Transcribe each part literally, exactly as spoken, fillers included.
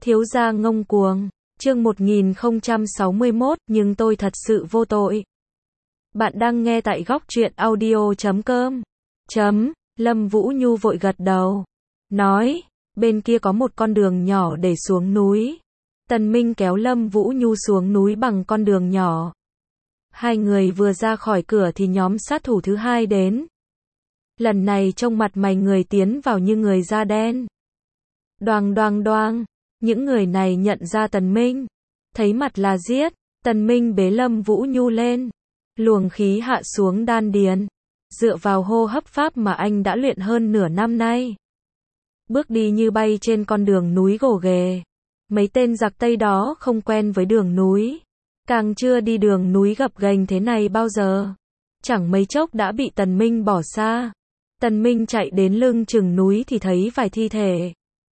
Thiếu gia ngông cuồng, chương một nghìn không trăm sáu mươi mốt, nhưng tôi thật sự vô tội. Bạn đang nghe tại góc truyện audio chấm com. Chấm, Lâm Vũ Nhu vội gật đầu. Nói, bên kia có một con đường nhỏ để xuống núi. Tần Minh kéo Lâm Vũ Nhu xuống núi bằng con đường nhỏ. Hai người vừa ra khỏi cửa thì nhóm sát thủ thứ hai đến. Lần này trông mặt mày người tiến vào như người da đen. Đoàng đoàng đoàng. Những người này nhận ra Tần Minh. Thấy mặt là giết. Tần Minh bế Lâm Vũ Nhu lên. Luồng khí hạ xuống đan điền. Dựa vào hô hấp pháp mà anh đã luyện hơn nửa năm nay. Bước đi như bay trên con đường núi gồ ghề. Mấy tên giặc Tây đó không quen với đường núi. Càng chưa đi đường núi gập ghềnh thế này bao giờ. Chẳng mấy chốc đã bị Tần Minh bỏ xa. Tần Minh chạy đến lưng chừng núi thì thấy vài thi thể.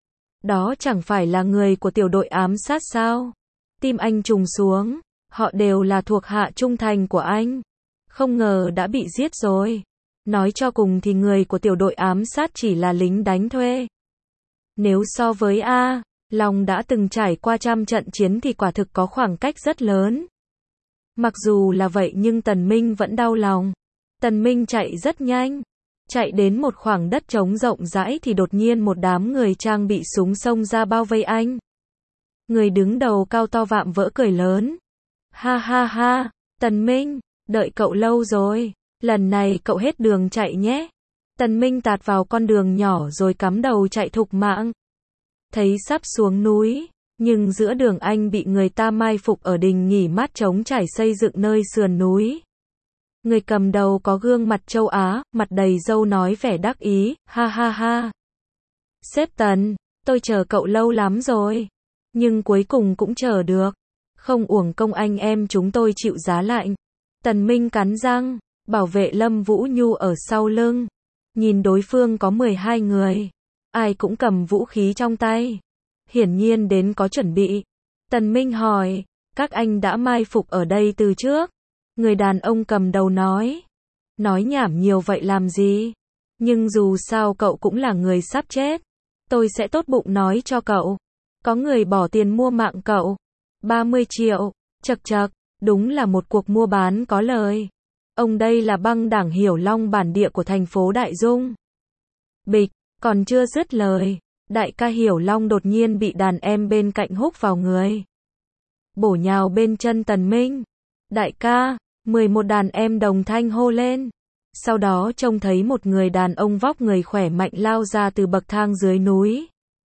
Đó chẳng phải là người của tiểu đội ám sát sao? Tim anh trùng xuống. Họ đều là thuộc hạ trung thành của anh. Không ngờ đã bị giết rồi. Nói cho cùng thì người của tiểu đội ám sát chỉ là lính đánh thuê. Nếu so với A, Long đã từng trải qua trăm trận chiến thì quả thực có khoảng cách rất lớn. Mặc dù là vậy nhưng Tần Minh vẫn đau lòng. Tần Minh chạy rất nhanh. Chạy đến một khoảng đất trống rộng rãi thì đột nhiên một đám người trang bị súng xông ra bao vây anh. Người đứng đầu cao to vạm vỡ cười lớn. Ha ha ha, Tần Minh, đợi cậu lâu rồi. Lần này cậu hết đường chạy nhé. Tần Minh tạt vào con đường nhỏ rồi cắm đầu chạy thục mạng. Thấy sắp xuống núi, nhưng giữa đường anh bị người ta mai phục ở đình nghỉ mát trống trải xây dựng nơi sườn núi. Người cầm đầu có gương mặt châu Á, mặt đầy râu nói vẻ đắc ý, ha ha ha. Sếp Tần, tôi chờ cậu lâu lắm rồi. Nhưng cuối cùng cũng chờ được. Không uổng công anh em chúng tôi chịu giá lạnh. Tần Minh cắn răng, bảo vệ Lâm Vũ Nhu ở sau lưng. Nhìn đối phương có mười hai người. Ai cũng cầm vũ khí trong tay. Hiển nhiên đến có chuẩn bị. Tần Minh hỏi, các anh đã mai phục ở đây từ trước? Người đàn ông cầm đầu nói. Nói nhảm nhiều vậy làm gì? Nhưng dù sao cậu cũng là người sắp chết. Tôi sẽ tốt bụng nói cho cậu. Có người bỏ tiền mua mạng cậu. ba mươi triệu. Chậc chậc, đúng là một cuộc mua bán có lời. Ông đây là băng đảng Hiểu Long bản địa của thành phố Đại Dung. Bịch, còn chưa dứt lời. Đại ca Hiểu Long đột nhiên bị đàn em bên cạnh húc vào người. Bổ nhào bên chân Tần Minh. Đại ca, mười một đàn em đồng thanh hô lên. Sau đó trông thấy một người đàn ông vóc người khỏe mạnh lao ra từ bậc thang dưới núi.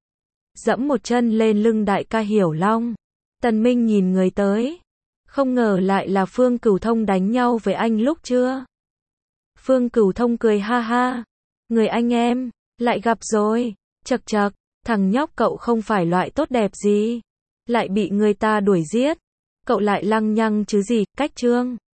Dẫm một chân lên lưng đại ca Hiểu Long. Tần Minh nhìn người tới. Không ngờ lại là Phương Cửu Thông đánh nhau với anh lúc trưa. Phương Cửu Thông cười ha ha. Người anh em, lại gặp rồi. Chậc chậc, thằng nhóc cậu không phải loại tốt đẹp gì. Lại bị người ta đuổi giết. Cậu lại lăng nhăng chứ gì, cách trương.